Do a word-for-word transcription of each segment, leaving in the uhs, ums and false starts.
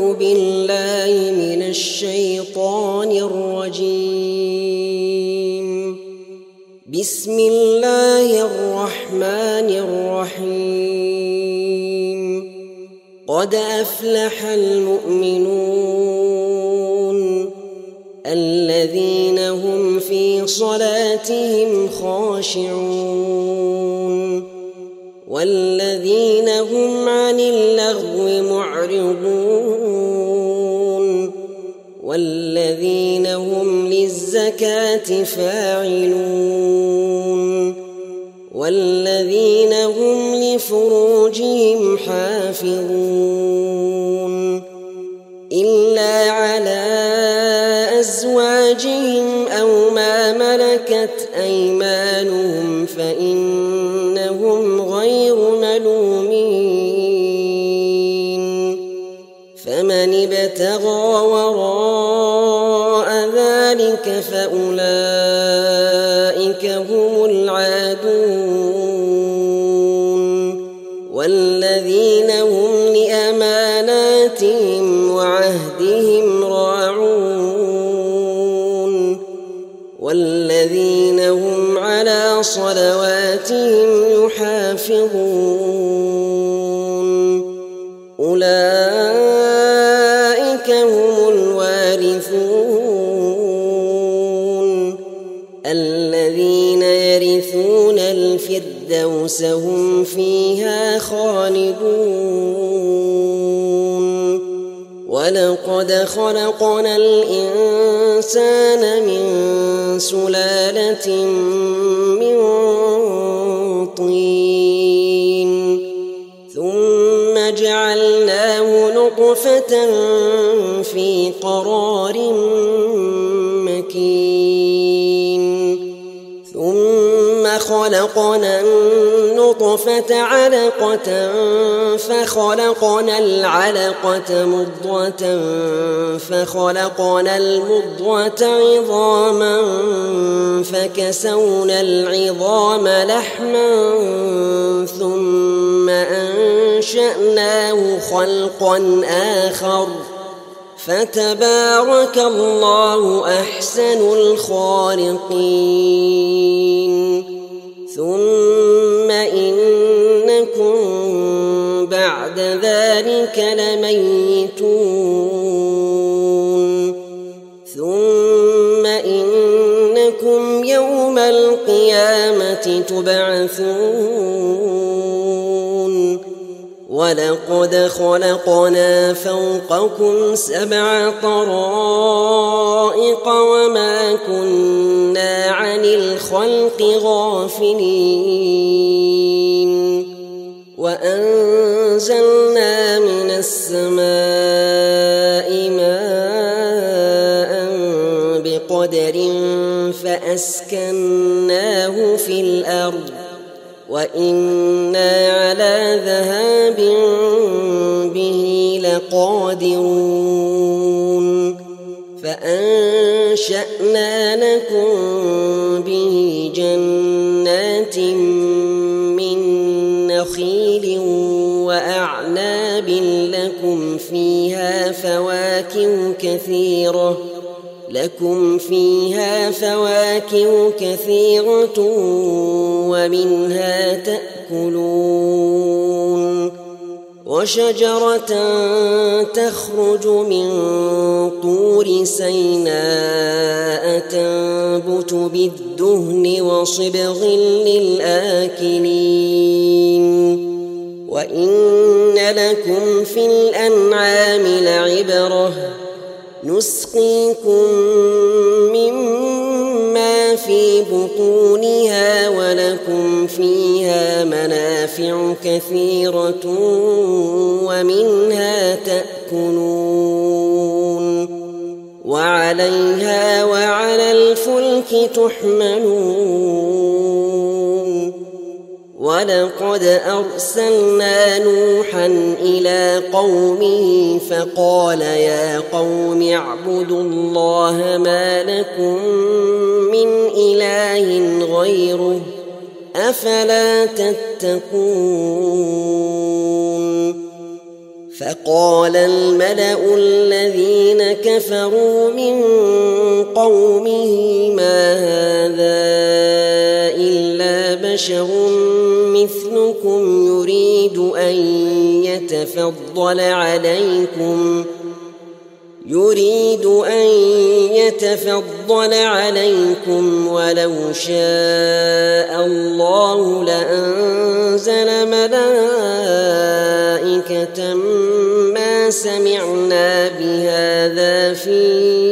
بالله من الشيطان الرجيم. بسم الله الرحمن الرحيم. قد أفلح المؤمنون الذين هم في صلاتهم خاشعون والذين هم عن اللغو معرضون والذين هم للزكاة فاعلون والذين هم لفروجهم حافظون إلا على أزواجهم أو ما ملكت أيمانهم فإنهم غير ملومين. فمن ابتغى وراء ذلك فأولئك هم العادون والذين هم لأماناتهم وعهدهم راعون والذين هم على صلواتهم يحافظون. أولئك هم الوارثون الذين يرثون الفردوس هم فيها خالدون. ولقد خلقنا الإنسان من سلالة من طين ثم جعلناه نطفة في قرار مكين ثم خلقنا النطفة علقة فخلقنا العلقة مضغة فخلقنا المضغة عظاما فكسونا العظام لحما ثم أنشأناه خلقا آخر فتبارك الله أحسن الخالقين. ثم إنكم بعد ذلك لميتون ثم إنكم يوم القيامة تبعثون. ولقد خلقنا فوقكم سبع طرائق وما كنا عن الخلق غافلين. وأنزلنا من السماء ماء بقدر فأسكناه في الأرض وإنا على ذهاب به لقادرون. فأنشأنا لكم به جنات من نخيل وأعناب لكم فيها فواكه كثيرة لكم فيها فواكه كثيرة ومنها تأكلون. وشجرة تخرج من طور سيناء تنبت بالدهن وصبغ للآكلين. وإن لكم في الأنعام لعبرة نسقيكم مما في بطونها ولكم فيها منافع كثيرة ومنها تأكلون وعليها وعلى الفلك تحملون. ولقد أرسلنا نوحا إلى قومه فقال يا قوم اعبدوا الله ما لكم من إله غيره أفلا تتقون. فقال الملأ الذين كفروا من قومه ما هذا إلا بشر مثلكم يريد أن يتفضل عليكم يريد أن يتفضل عليكم ولو شاء الله لأنزل ملائكة ما سمعنا بهذا في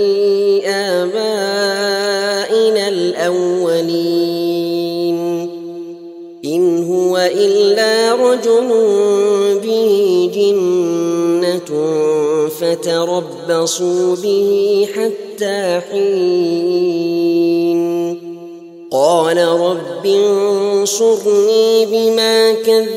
آبائنا الأولين إن هو إلا رجل به جنة فتربصوا به حتى حين قال رب انصرني بما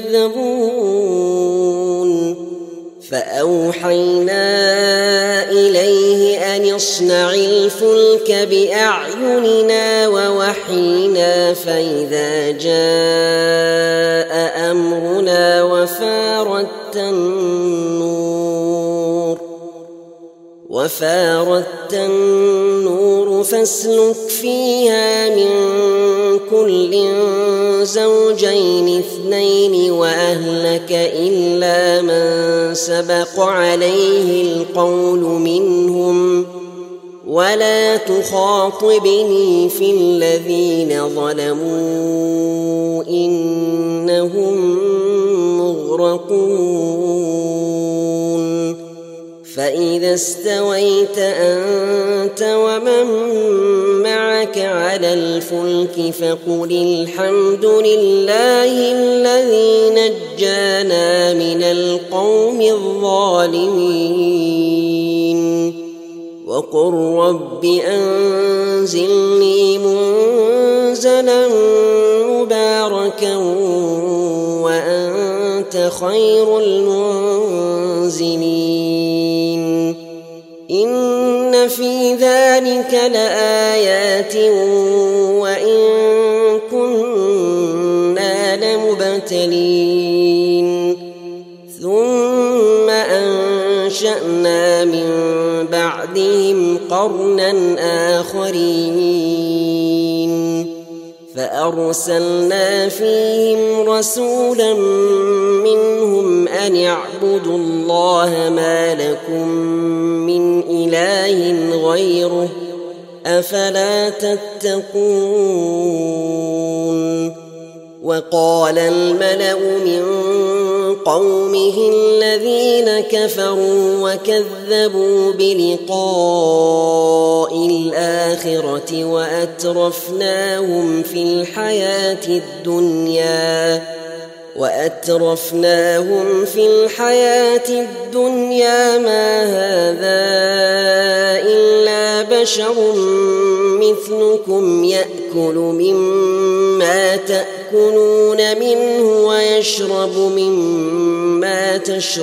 كذبون فأوحينا إليه أن اصنع الفلك بأعيننا ووحينا فإذا جاء أمرنا وفارت النور وفارت النور فاسلك فيها من كل زوجين اثنين وأهلك إلا من سبق عليه القول منهم ولا تخاطبني في الذين ظلموا إنهم مغرقون فإذا استويت أنت ومن معك على الفلك فقل الحمد لله الذي نجانا من القوم الظالمين وقل رب أنزلني منزلا مباركا وأنت خير المنزلين إن في ذلك لآيات وإن كنا لمبتلين ثم أنشأنا من بعدهم قرنا آخرين فأرسلنا فيهم رسولا منهم أن اعبدوا الله ما لكم من إله غيره أفلا تتقون وقال الملأ من قومه الذين كفروا وكذبوا بلقاء الآخرة وأترفناهم في الحياة الدنيا وأترفناهم في الحياة الدنيا ما هذا إلا بشر مثلكم يأكل مما تأكلون منه ويشرب مما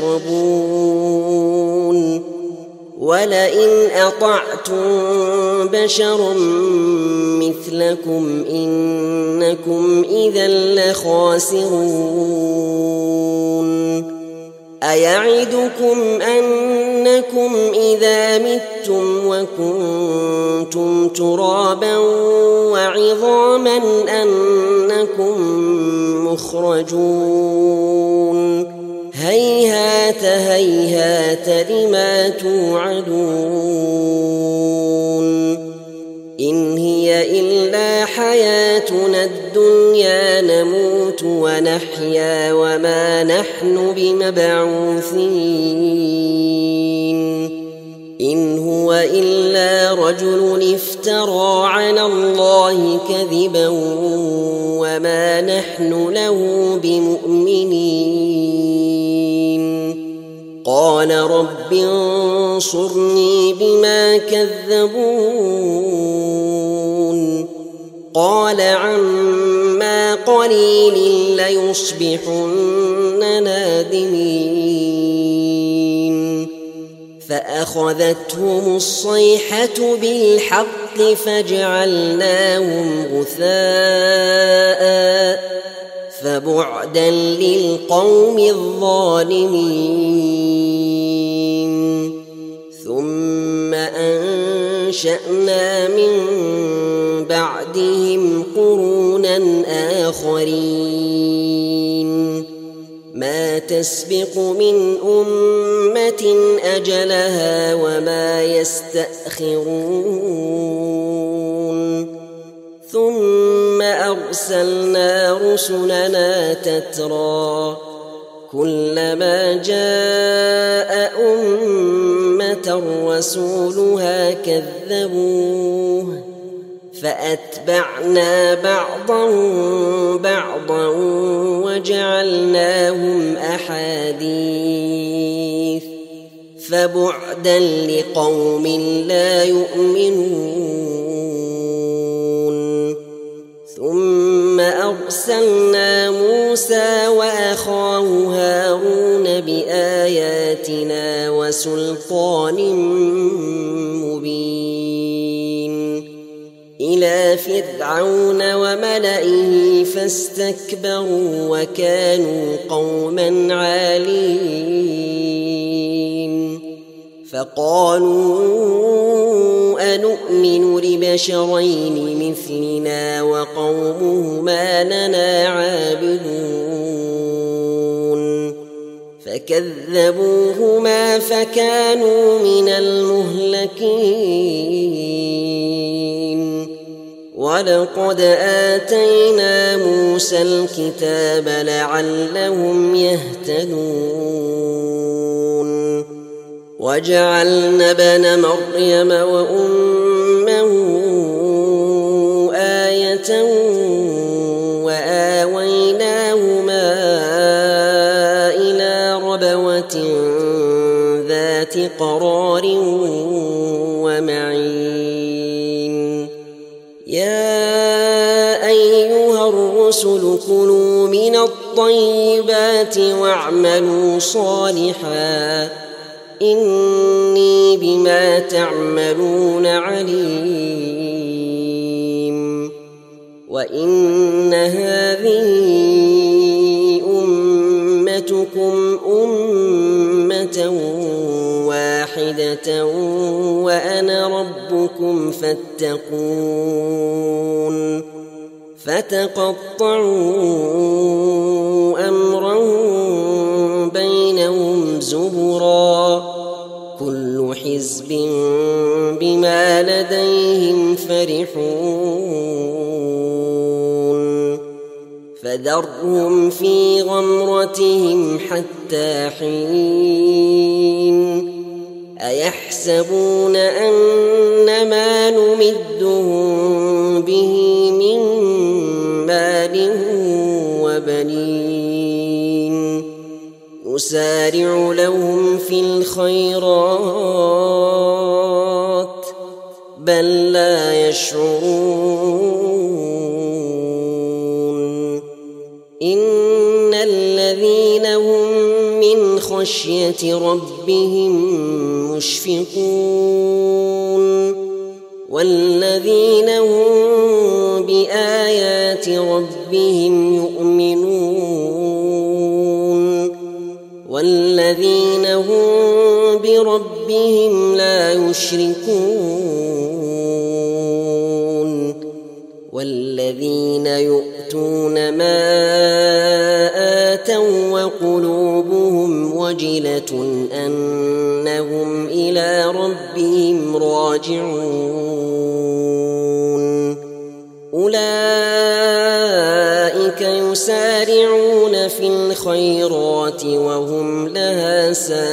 تشربون ولئن أطعتم بشرا مثلكم إنكم إذا لخاسرون أيعدكم أنكم إذا متم وكنتم ترابا وعظاما أنكم مخرجون هيهات هيهات لما توعدون إن هي إلا حياتنا الدنيا نموت ونحيا وما نحن بمبعوثين إن هو إلا رجل افترى على الله كذبا وما نحن له بمؤمنين قال رب انصرني بما كذبون قال عما قليل ليصبحن نادمين فأخذتهم الصيحة بالحق فجعلناهم غثاء فبعدا للقوم الظالمين أنشأنا من بعدهم قرونا آخرين ما تسبق من أمة أجلها وما يستأخرون ثم أرسلنا رسلنا تترى كلما جاء أمة رسولها كذبوه فأتبعنا بعضهم بعضا وجعلناهم أحاديث فبعدا لقوم لا يؤمنون ثم أرسلنا موسى وأخاه هارون بآياتنا وسلطان مبين إلى فرعون وملئه فاستكبروا وكانوا قوما عالين فقالوا أنؤمن لبشرين مثلنا وقومهما لنا عابدون فكذبوهما فكانوا من المهلكين ولقد آتينا موسى الكتاب لعلهم يهتدون وجعلنا ابن مريم وأمه آية وآويناهما إلى ربوة ذات قرار ومعين يا أيها الرسل كلوا من الطيبات واعملوا صالحا إني بما تعملون عليم وإن هذه أمتكم أمة واحدة وأنا ربكم فاتقون فتقطعوا أمرهم بينهم زبرا كل حزب بما لديهم فرحون فذرهم في غمرتهم حتى حين أيحسبون أن ما نمدهم به من مال وبنين نسارع لهم في الخيرات بل لا يشعرون إن الذين هم من خشية ربهم مشفقون والذين هم بآيات ربهم يؤمنون والذين هم بربهم لا يشركون والذين يؤتون ما آتوا وقلوبهم وجلة أنهم إلى ربهم راجعون أولئك يسارعون في الخيرات وهم لها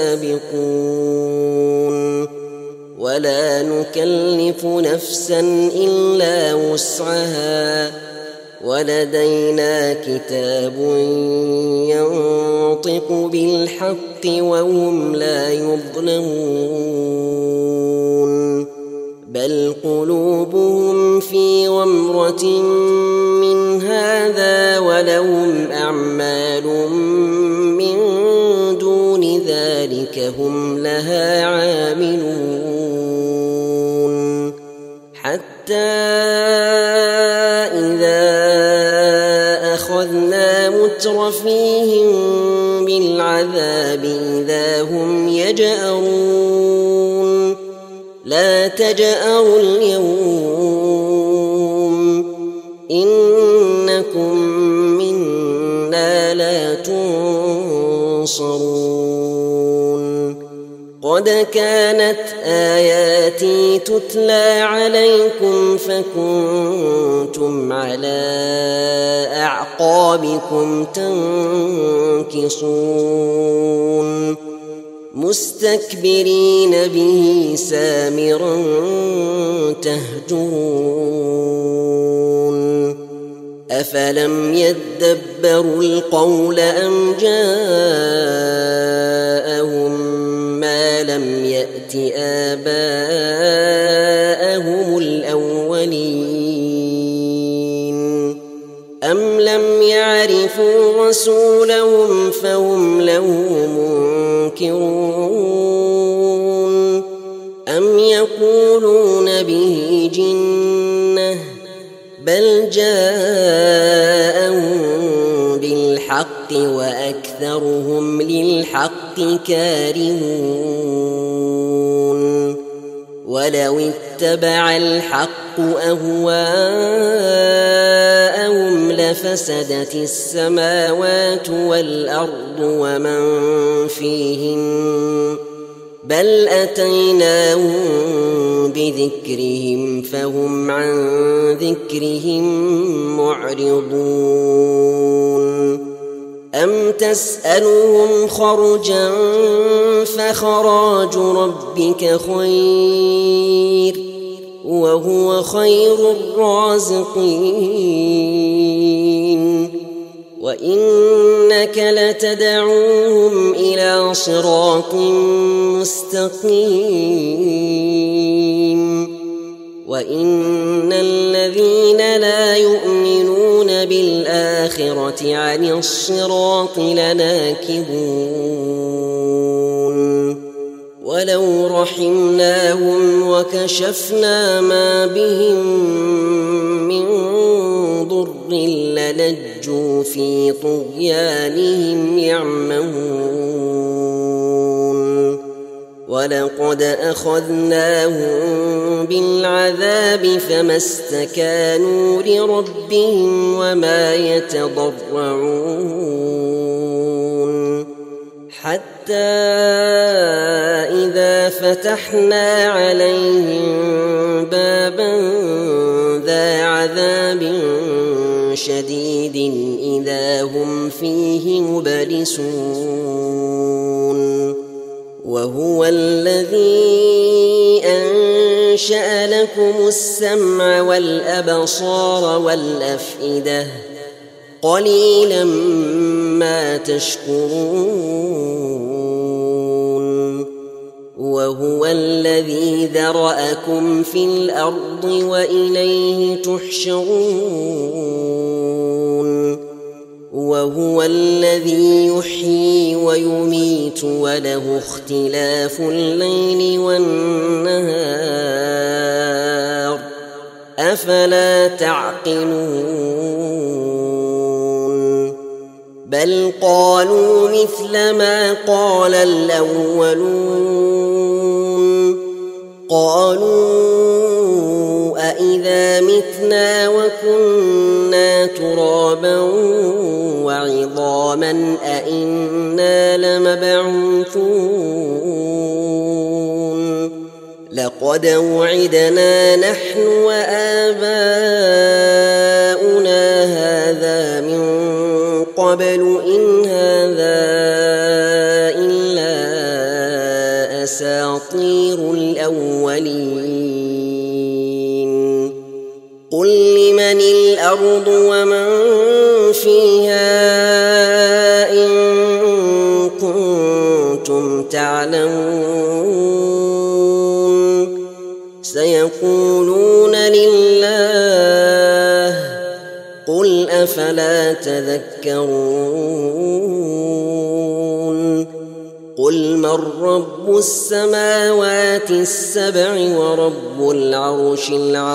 سابقون ولا نكلف نفسا إلا وسعها ولدينا كتاب ينطق بالحق وهم لا يظلمون بل قلوبهم في غمرة من هذا ولهم أعمال من دون ذلك هم لها عاملون حتى إذا أخذنا مترفيهم بالعذاب إذا هم يجأرون لا تجأروا اليوم إنكم منا لا تنصرون قد كانت آياتي تتلى عليكم فكنتم على أعقابكم تنكصون مستكبرين به سامرا تهجرون أفلم يدبروا القول أم جاءهم ما لم يأت آباءهم الأولين أم لم يعرفوا رسولهم فهم له منكرون أم يقولون به جنة بل جاءهم بالحق وأكثرهم للحق كارهون ولو اتبع الحق أهواءهم لفسدت السماوات والأرض ومن فيهن بل أتيناهم بذكرهم فهم عن ذكرهم معرضون أم تسألهم خرجا فخراج ربك خير وهو خير الرازقين وإنك لتدعوهم إلى صراط مستقيم وإن الذين لا يؤمنون بالآخرة عن الصراط لناكبون ولو رحمناهم وكشفنا ما بهم من ضر للجوا في طغيانهم يعمهون ولقد أخذناهم بالعذاب فما استكانوا لربهم وما يتضرعون حتى إذا فتحنا عليهم بابا ذا عذاب شديد إذا هم فيه مبلسون وهو الذي أنشأ لكم السمع والأبصار والأفئدة قليلا ما تشكرون وهو الذي ذرأكم في الأرض وإليه تحشرون وهو الذي يحيي ويميت وله اختلاف الليل والنهار أفلا تعقلون بل قالوا مثل ما قال الأولون قالوا أإذا متنا وكنا ترابا وعظاما أإنا لمبعوثون لقد وعدنا نحن وآباؤنا هذا من قبل إن هذا إلا أساطير الأولين قل لمن الأرض ومن فيها إن كنتم تعلمون سيقولون لله قل أفلا تذكرون قل من رب السماوات السبع ورب العرش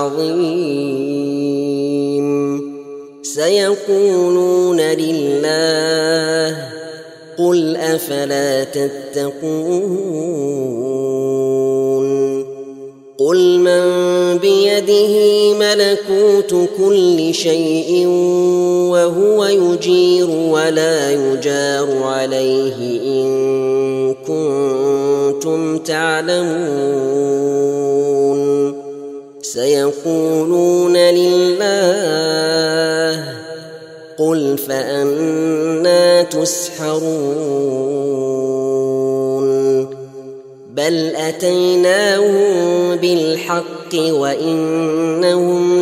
العظيم سيقولون لله قل أفلا تتقون قل من بيده ملكوت كل شيء وهو يجير ولا يجار عليه إن كنتم تعلمون سيقولون لله قل فأنى تسحرون بل أتيناهم بالحق وإنهم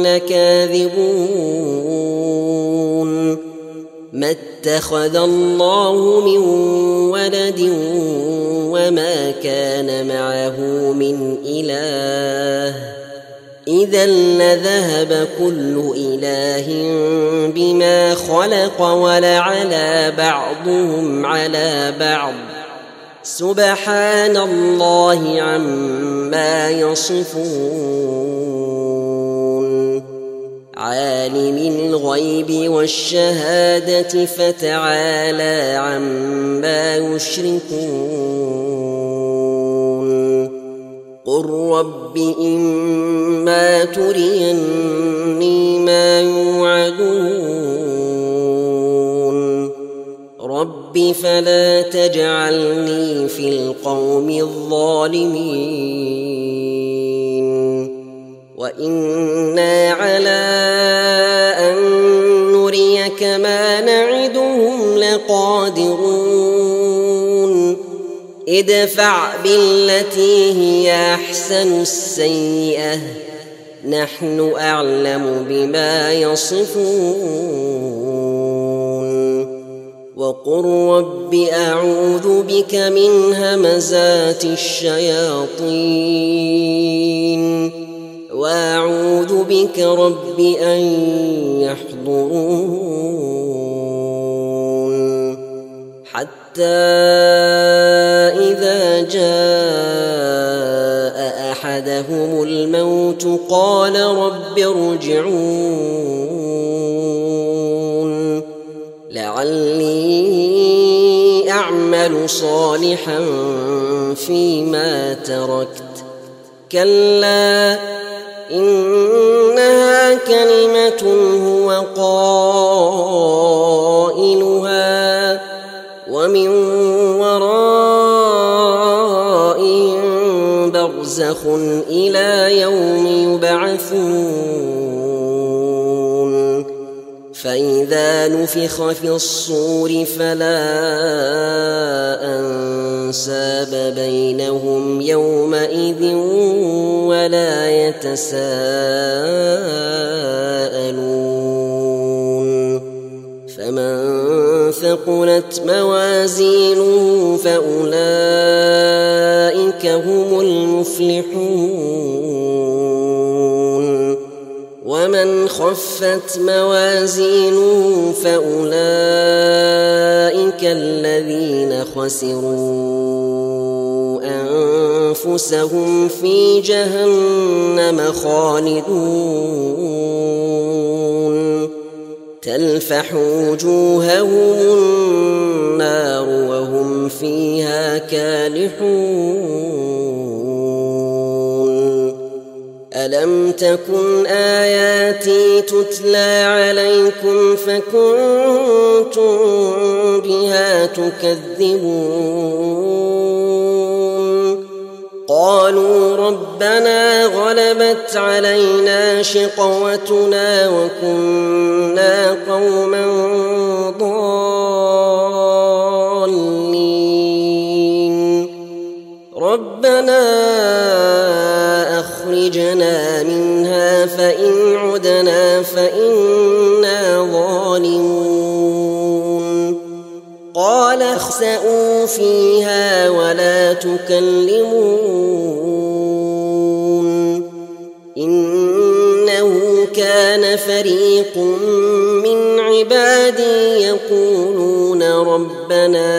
لكاذبون ما اتخذ الله من ولد وما كان معه من إله إذا لذهب كل إله بما خلق ولعلى بعضهم على بعض سبحان الله عما يصفون عالم الغيب والشهادة فتعالى عما يشركون قل رب إما تريني ما يوعدون رب فلا تجعلني في القوم الظالمين وإنا على أن نريك ما نعدهم لقادرون ادفع بالتي هي أحسن السيئة نحن أعلم بما يصفون وقل رب أعوذ بك من همزات الشياطين وأعوذ بك رب أن يحضرون حتى إذا جاء أحدهم الموت قال رب ارجعون لعلي أعمل صالحا فيما تركت كلا إنها كلمة هو قائلها ومن ورائهم برزخ إلى يوم يبعثون فإذا نفخ في الصور فلا أنساب بينهم يومئذ ولا يتساءلون فمن ثقلت موازينه فأولئك هم المفلحون ومن خفت موازينه فأولئك الذين خسروا أنفسهم في جهنم خالدون تلفح وجوههم النار وهم فيها كالحون ألم تكن آياتي تتلى عليكم فكنتم بها تكذبون قالوا ربنا غلبت علينا شقوتنا وكنا قوما ضالين ربنا أخرجنا منها فإن عدنا فإنا ظالمون قال اخسئوا فيها ولا تكلمون إنه كان فريق من عبادي يقولون ربنا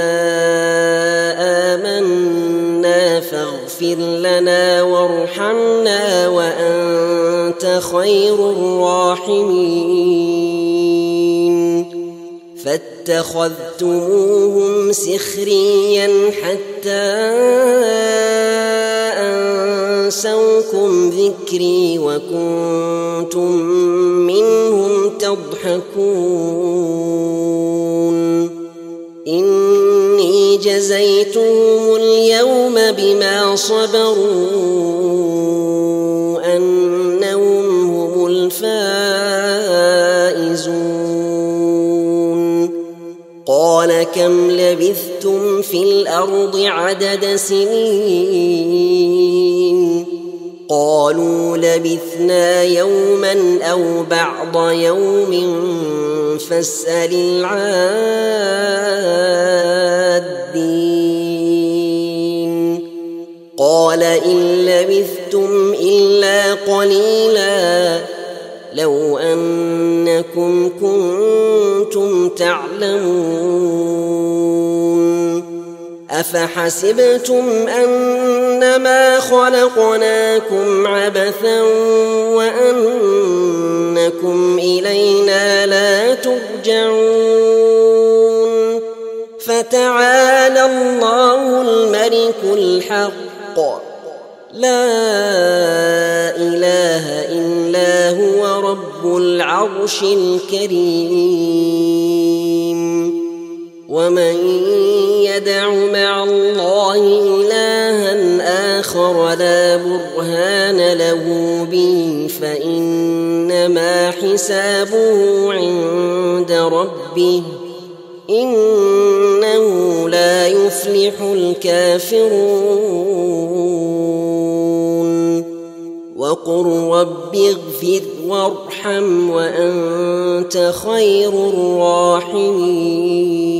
آمنا فاغفر لنا وارحمنا وأنت خير الراحمين فاتخذتموهم سخريا حتى أنسوكم ذكري وكنتم منهم تضحكون إني جزيتهم اليوم بما صبروا أنهم هم الفائزون قال كم لبثتم في الأرض عدد سنين قالوا لبثنا يوما أو بعض يوم فاسأل العادين قال إن لبثتم إلا قليلا لو أنكم كنتم تعلمون أفحسبتم أنما خلقناكم عبثا وأنكم إلينا لا ترجعون فتعالى الله الملك الحق لا إله إلا هو رب العرش الكريم ومن يدع مع الله إلها آخر لا برهان له به فإنما حسابه عند ربه إنه لا يفلح الكافرون وقل رب اغفر وارحم وأنت خير الراحمين